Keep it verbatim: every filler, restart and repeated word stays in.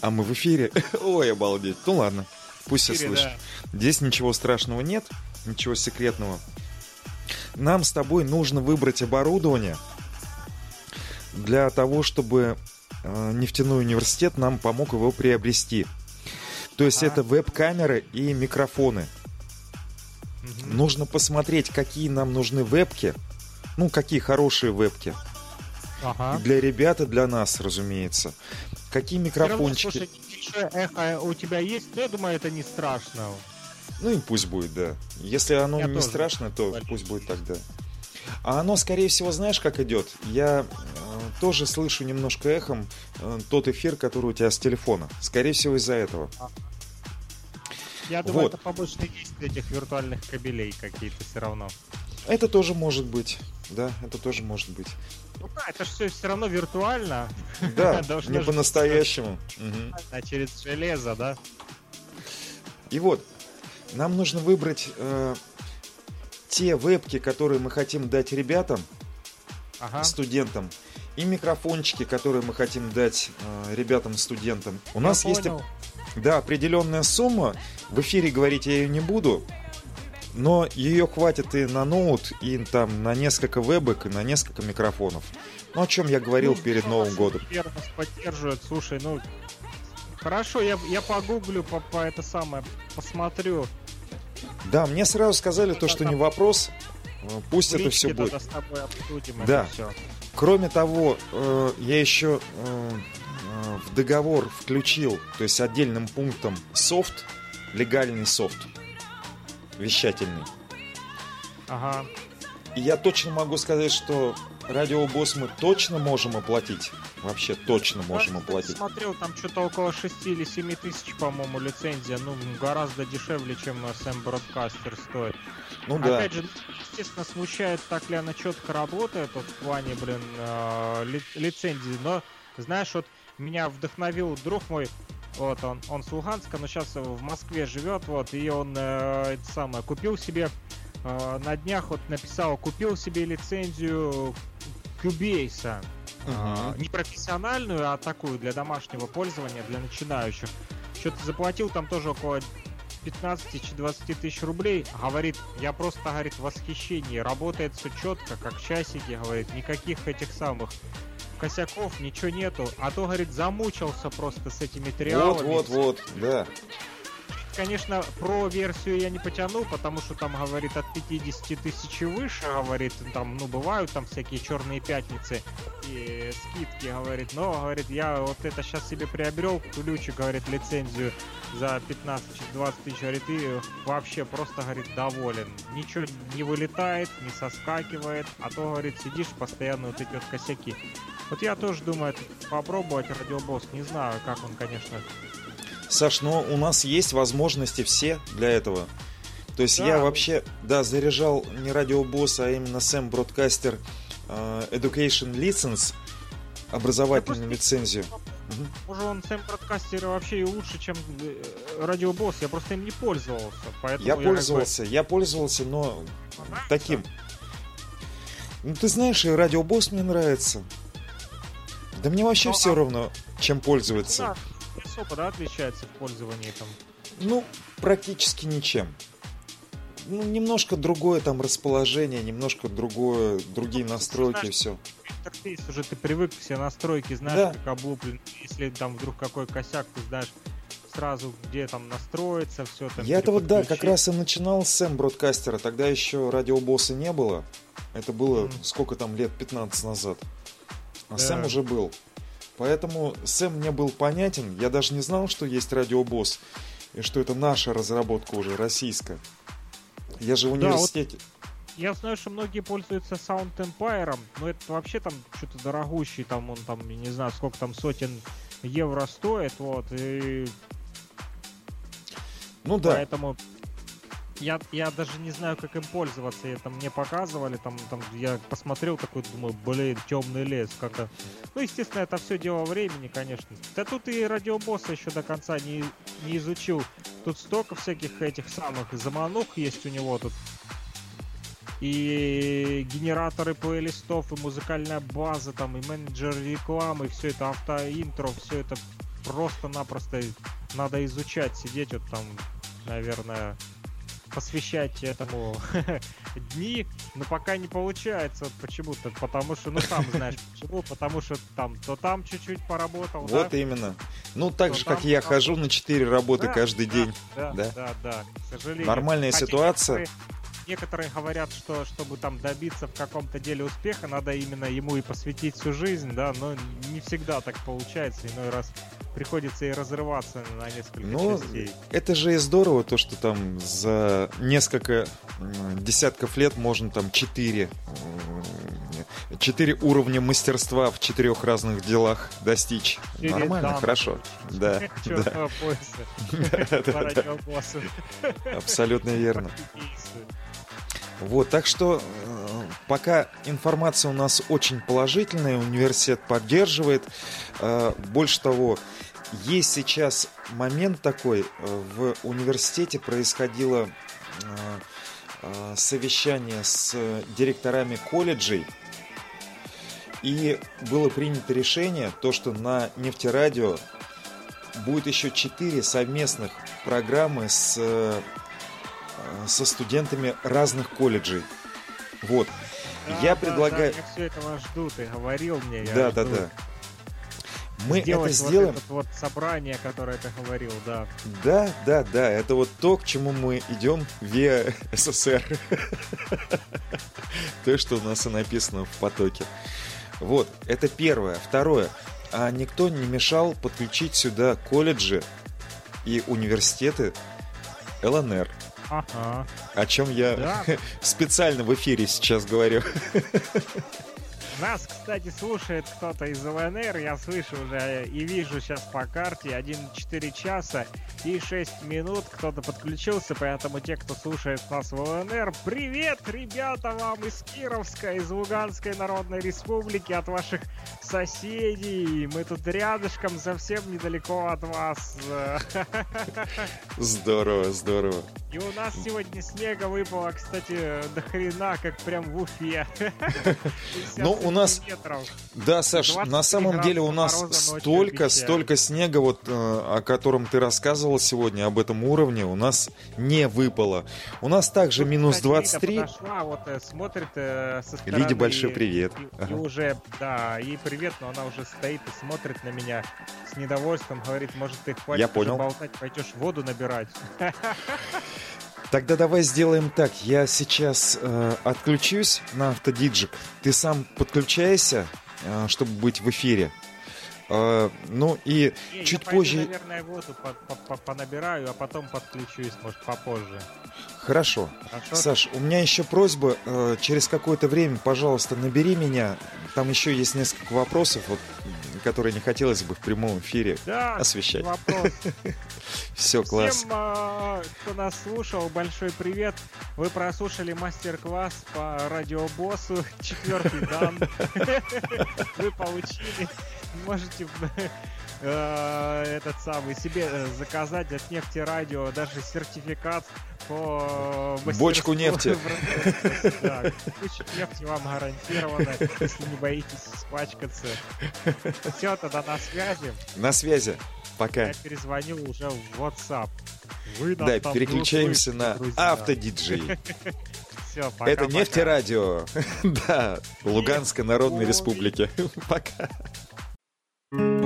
А мы в эфире. Ой, обалдеть. Ну ладно, пусть все слышат. Да. Здесь ничего страшного нет, ничего секретного. Нам с тобой нужно выбрать оборудование для того, чтобы э, нефтяной университет нам помог его приобрести. То есть а? это веб-камеры и микрофоны. Угу. Нужно посмотреть, какие нам нужны вебки. Ну, какие хорошие вебки. Ага. Для ребят и для нас, разумеется. Какие микрофончики. Равно, слушай, эхо у тебя есть? Ну, я думаю, это не страшно. Ну и пусть будет, да. Если оно я не страшно, то болезнь. Пусть будет тогда. А оно, скорее всего, знаешь, как идет? Я э, тоже слышу немножко эхом э, тот эфир, который у тебя с телефона. Скорее всего, из-за этого. Я думаю, вот. Это побочные действия этих виртуальных кабелей какие-то все равно. Это тоже может быть. Да, это тоже может быть. Ну да, это же все все равно виртуально. Да, не по-настоящему. А через железо, да? И вот, нам нужно выбрать э, те вебки, которые мы хотим дать ребятам, ага. студентам, и микрофончики, которые мы хотим дать э, ребятам-студентам. У я нас понял. Есть да, определенная сумма. В эфире говорить я ее не буду. Но ее хватит и на ноут, и там на несколько вебок, и на несколько микрофонов. Ну, о чем я говорил ну, перед Новым годом. Нас поддерживает. Слушай, ну хорошо, я, я погуглю, по, по это самое, посмотрю. Да, мне сразу сказали то, что не вопрос. Пусть это все будет. С тобой обсудим да. Это все. Кроме того, я еще в договор включил, то есть отдельным пунктом софт, легальный софт. Вещательный. Ага. И я точно могу сказать, что радиобосс мы точно можем оплатить. Вообще точно можем я оплатить. Я смотрел, там что-то около шести или семи тысяч, по-моему, лицензия. Ну, гораздо дешевле, чем Сэм Бродкастер стоит. Ну да. Опять же, естественно, смущает, так ли она четко работает вот, в плане, блин, э, ли, лицензии. Но, знаешь, вот меня вдохновил друг мой. Вот он, он с Луганска, но сейчас в Москве живет, вот, и он э, это самое, купил себе, э, на днях вот написал, купил себе лицензию Cubase, uh-huh. э, не профессиональную, а такую для домашнего пользования, для начинающих. Что-то заплатил там тоже около пятнадцать-двадцать тысяч рублей, говорит, я просто, говорит, в восхищении, работает все четко, как часики, говорит, никаких этих самых косяков, ничего нету. А то, говорит, замучился просто с этими триалами. Вот, вот, вот, да. Конечно, про версию я не потяну, потому что там, говорит, от пятьдесят тысяч и выше, говорит, там, ну, бывают там всякие черные пятницы и скидки, говорит, но, говорит, я вот это сейчас себе приобрел, ключик, говорит, лицензию за пятнадцать-двадцать тысяч, говорит, и вообще просто, говорит, доволен. Ничего не вылетает, не соскакивает, а то, говорит, сидишь постоянно вот эти вот косяки. Вот я тоже думаю попробовать радиобосс, не знаю, как он, конечно... Саш, но у нас есть возможности все для этого. То есть да. я вообще, да, заряжал не радиобосс, а именно Сэм Бродкастер uh, Education License, образовательную да, лицензию. Может, он Сэм Бродкастер вообще и лучше, чем радиобосс, я просто им не пользовался. Поэтому я, я пользовался, какой... я пользовался, но нравится? Таким. Ну, ты знаешь, и радиобосс мне нравится. Да мне вообще но, все а... равно, чем пользоваться. Да. Особо, да, отличается в пользовании там? Ну, практически ничем. Ну, немножко другое там расположение, немножко другое, другие ну, настройки, знаешь, и все. Интерфейс уже ты привык, все настройки, знаешь, да. Как облуплен. Если там вдруг какой косяк, ты знаешь сразу, где там настроиться, все там. Я-то вот, да, как раз и начинал с Сэм Бродкастера, тогда еще радиобосса не было. Это было, mm. сколько там, лет пятнадцать назад. А да. Сэм уже был. Поэтому Сэм мне был понятен. Я даже не знал, что есть радиобосс. И что это наша разработка уже, российская. Я же в университете. Да, вот я знаю, что многие пользуются Sound Empire. Но это вообще там что-то дорогущий. Там он там, не знаю, сколько там сотен евро стоит. Вот. И... Ну да. Поэтому... Я, я даже не знаю, как им пользоваться. Это мне показывали, там, там я посмотрел такой, думаю, блин, темный лес как-то. Ну, естественно, это все дело времени, конечно. Да тут и радиобосса еще до конца не, не изучил. Тут столько всяких этих самых заманух есть у него тут. И генераторы плейлистов, и музыкальная база, там, и менеджер рекламы, и все это автоинтро, все это просто-напросто надо изучать, сидеть вот там, наверное, посвящать этому дни, но пока не получается вот почему-то, потому что, ну сам знаешь почему, потому что там то там чуть-чуть поработал, вот да? именно. Ну так то же, там, как я там... хожу на четыре работы да, каждый да, день. Да, да, да, да, к сожалению. Нормальная Хотя ситуация. Некоторые, некоторые говорят, что чтобы там добиться в каком-то деле успеха, надо именно ему и посвятить всю жизнь, да, но не всегда так получается, иной раз приходится и разрываться на несколько ну, частей. Это же и здорово, то, что там за несколько десятков лет можно там четыре, четыре уровня мастерства в четырех разных делах достичь. Четыре Нормально, данных. Хорошо. Да, да. Абсолютно верно. Вот, так что э, пока информация у нас очень положительная, университет поддерживает. Э, больше того, есть сейчас момент такой, э, в университете происходило э, э, совещание с директорами колледжей, и было принято решение, то, что на Нефтерадио будет еще четыре совместных программы с... Э, со студентами разных колледжей. Вот. Да, я да, предлагаю... Да, я все этого жду, ты говорил мне. Я да, жду. да, да. Мы Сделать это сделаем. Вот это вот собрание, которое ты говорил, да. Да, да, да. Это вот то, к чему мы идем via эс эс эр. То, что у нас и написано в потоке. Вот, это первое. Второе. А никто не мешал подключить сюда колледжи и университеты эл эн эр. Ага. О чем я да. специально в эфире сейчас говорю. Нас, кстати, слушает кто-то из эл эн эр, я слышу уже и вижу сейчас по карте один целых четыре часа и шесть минут кто-то подключился, поэтому те, кто слушает нас в эл эн эр, привет, ребята, вам из Кировска, из Луганской Народной Республики, от ваших соседей, мы тут рядышком, совсем недалеко от вас. Здорово, здорово. И у нас сегодня снега выпало, кстати, до хрена, как прям в Уфе. Ну, у нас... Да, Саш, на самом деле у нас столько, столько снега, вот, о котором ты рассказывал сегодня, об этом уровне, у нас не выпало. У нас также минус двадцать три. Лида подошла, вот смотрит со стороны. Лиде большой привет. И, ага. и уже, да, ей привет, но она уже стоит и смотрит на меня с недовольством, говорит, может, ты хватит Я понял. болтать, пойдешь воду набирать. Тогда давай сделаем так. Я сейчас э, отключусь на автодиджик. Ты сам подключайся, э, чтобы быть в эфире. Э, ну и Не, чуть я позже... пойду, наверное, воду понабираю, а потом подключусь, может, попозже. Хорошо. Хорошо. Саш, у меня еще просьба. Э, через какое-то время, пожалуйста, набери меня. Там еще есть несколько вопросов, вот, которые не хотелось бы в прямом эфире да, освещать. Вопрос. Все, класс. Всем, кто нас слушал, большой привет. Вы прослушали мастер-класс по радиобоссу, четвертый дан. Вы получили. Можете этот самый себе заказать от Нефтерадио даже сертификат по бочку нефти. Да, куча нефти вам гарантирована, если не боитесь испачкаться. Все, тогда на связи. На связи. Пока. Я перезвонил уже в WhatsApp. Вы да, переключаемся на автодиджей. Все, пока. Это Нефтерадио. Да, Луганской Народной Республики. Пока.